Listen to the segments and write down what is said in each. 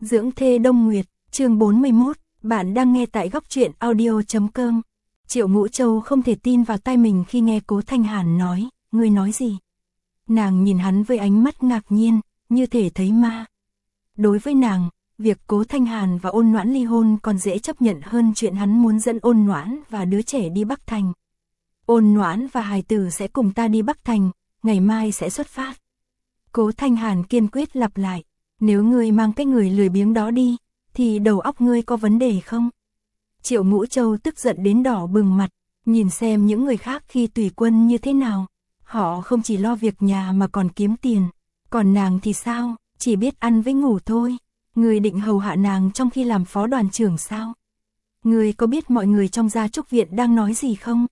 Dưỡng thê Đông Nguyệt, chương 41, bạn đang nghe tại góc truyện audio.com. Triệu Ngũ Châu không thể tin vào tai mình khi nghe Cố Thanh Hàn nói, ngươi nói gì? Nàng nhìn hắn với ánh mắt ngạc nhiên, như thể thấy ma. Đối với nàng, việc Cố Thanh Hàn và Ôn Noãn ly hôn còn dễ chấp nhận hơn chuyện hắn muốn dẫn Ôn Noãn và đứa trẻ đi Bắc Thành. Ôn Noãn và hài tử sẽ cùng ta đi Bắc Thành, ngày mai sẽ xuất phát. Cố Thanh Hàn kiên quyết lặp lại, nếu ngươi mang cái người lười biếng đó đi, thì đầu óc ngươi có vấn đề không? Triệu Ngũ Châu tức giận đến đỏ bừng mặt, nhìn xem những người khác khi tùy quân như thế nào. Họ không chỉ lo việc nhà mà còn kiếm tiền, còn nàng thì sao, chỉ biết ăn với ngủ thôi. Ngươi định hầu hạ nàng trong khi làm phó đoàn trưởng sao? Ngươi có biết mọi người trong gia trúc viện đang nói gì không?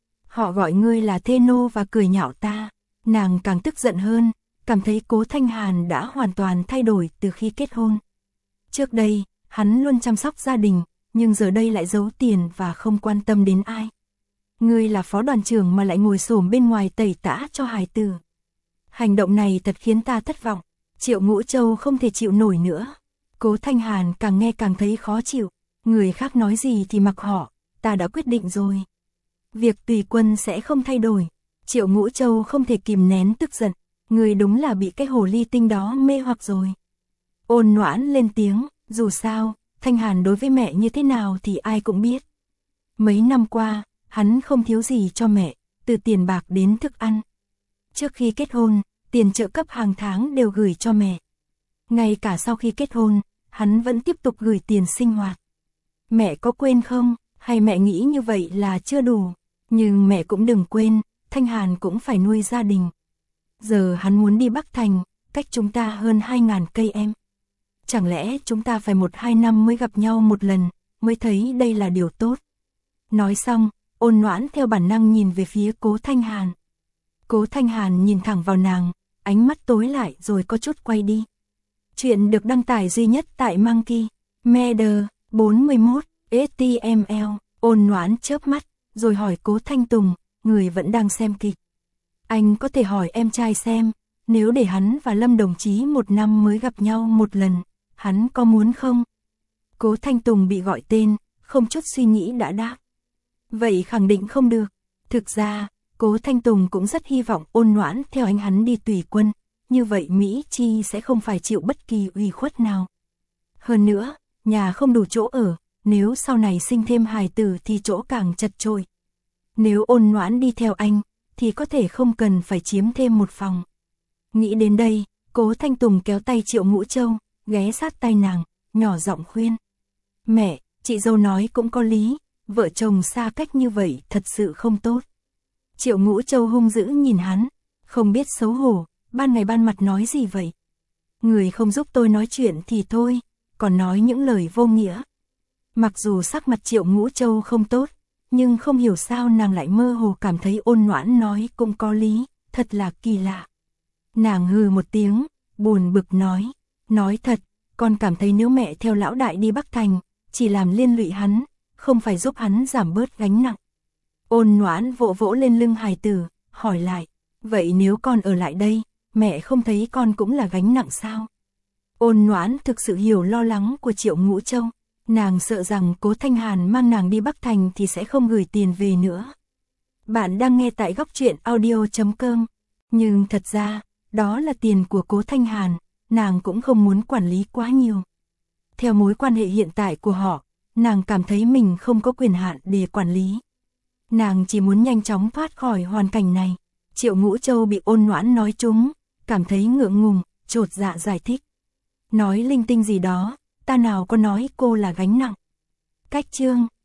Họ gọi ngươi là thê nô và cười nhạo ta. Nàng càng tức giận hơn, cảm thấy Cố Thanh Hàn đã hoàn toàn thay đổi từ khi kết hôn. Trước đây, hắn luôn chăm sóc gia đình, nhưng giờ đây lại giấu tiền và không quan tâm đến ai. Ngươi là phó đoàn trưởng mà lại ngồi xổm bên ngoài tẩy tã cho hài tử. Hành động này thật khiến ta thất vọng. Triệu Ngũ Châu không thể chịu nổi nữa. Cố Thanh Hàn càng nghe càng thấy khó chịu. Người khác nói gì thì mặc họ, ta đã quyết định rồi. Việc tùy quân sẽ không thay đổi. Triệu Ngũ Châu không thể kìm nén tức giận. Người đúng là bị cái hồ ly tinh đó mê hoặc rồi. Ôn Noãn lên tiếng, dù sao, Thanh Hàn đối với mẹ như thế nào thì ai cũng biết. Mấy năm qua, hắn không thiếu gì cho mẹ, từ tiền bạc đến thức ăn. Trước khi kết hôn, tiền trợ cấp hàng tháng đều gửi cho mẹ. Ngay cả sau khi kết hôn, hắn vẫn tiếp tục gửi tiền sinh hoạt. Mẹ có quên không, hay mẹ nghĩ như vậy là chưa đủ? Nhưng mẹ cũng đừng quên, Thanh Hàn cũng phải nuôi gia đình. Giờ hắn muốn đi Bắc Thành, cách chúng ta hơn 2.000 cây em. Chẳng lẽ chúng ta phải 1-2 năm mới gặp nhau một lần, mới thấy đây là điều tốt? Nói xong, Ôn Noãn theo bản năng nhìn về phía Cố Thanh Hàn. Cố Thanh Hàn nhìn thẳng vào nàng, ánh mắt tối lại rồi có chút quay đi. Chuyện được đăng tải duy nhất tại Monkey Media 41 HTML. Ôn Noãn chớp mắt, rồi hỏi Cố Thanh Tùng, người vẫn đang xem kịch. Anh có thể hỏi em trai xem, nếu để hắn và Lâm đồng chí 1 năm mới gặp nhau một lần, hắn có muốn không? Cố Thanh Tùng bị gọi tên, không chút suy nghĩ đã đáp. Vậy khẳng định không được. Thực ra, Cố Thanh Tùng cũng rất hy vọng Ôn Noãn theo anh hắn đi tùy quân, như vậy Mỹ Chi sẽ không phải chịu bất kỳ ủy khuất nào. Hơn nữa, nhà không đủ chỗ ở, nếu sau này sinh thêm hài tử thì chỗ càng chật chội. Nếu Ôn Noãn đi theo anh, thì có thể không cần phải chiếm thêm một phòng. Nghĩ đến đây, Cố Thanh Tùng kéo tay Triệu Ngũ Châu, ghé sát tay nàng, nhỏ giọng khuyên. Mẹ, chị dâu nói cũng có lý, vợ chồng xa cách như vậy thật sự không tốt. Triệu Ngũ Châu hung dữ nhìn hắn, không biết xấu hổ, ban ngày ban mặt nói gì vậy? Người không giúp tôi nói chuyện thì thôi, còn nói những lời vô nghĩa. Mặc dù sắc mặt Triệu Ngũ Châu không tốt, nhưng không hiểu sao nàng lại mơ hồ cảm thấy Ôn Noãn nói cũng có lý, thật là kỳ lạ. Nàng hừ một tiếng, buồn bực nói thật, con cảm thấy nếu mẹ theo lão đại đi Bắc Thành, chỉ làm liên lụy hắn, không phải giúp hắn giảm bớt gánh nặng. Ôn Noãn vỗ vỗ lên lưng hài tử, hỏi lại, vậy nếu con ở lại đây, mẹ không thấy con cũng là gánh nặng sao? Ôn Noãn thực sự hiểu lo lắng của Triệu Ngũ Châu. Nàng sợ rằng Cố Thanh Hàn mang nàng đi Bắc Thành thì sẽ không gửi tiền về nữa. Bạn đang nghe tại góc truyện audio.com. Nhưng thật ra, đó là tiền của Cố Thanh Hàn, nàng cũng không muốn quản lý quá nhiều. Theo mối quan hệ hiện tại của họ, nàng cảm thấy mình không có quyền hạn để quản lý. Nàng chỉ muốn nhanh chóng thoát khỏi hoàn cảnh này. Triệu Ngũ Châu bị Ôn Noãn nói trúng, cảm thấy ngượng ngùng, chột dạ giải thích. Nói linh tinh gì đó, ta nào có nói cô là gánh nặng. Cách chương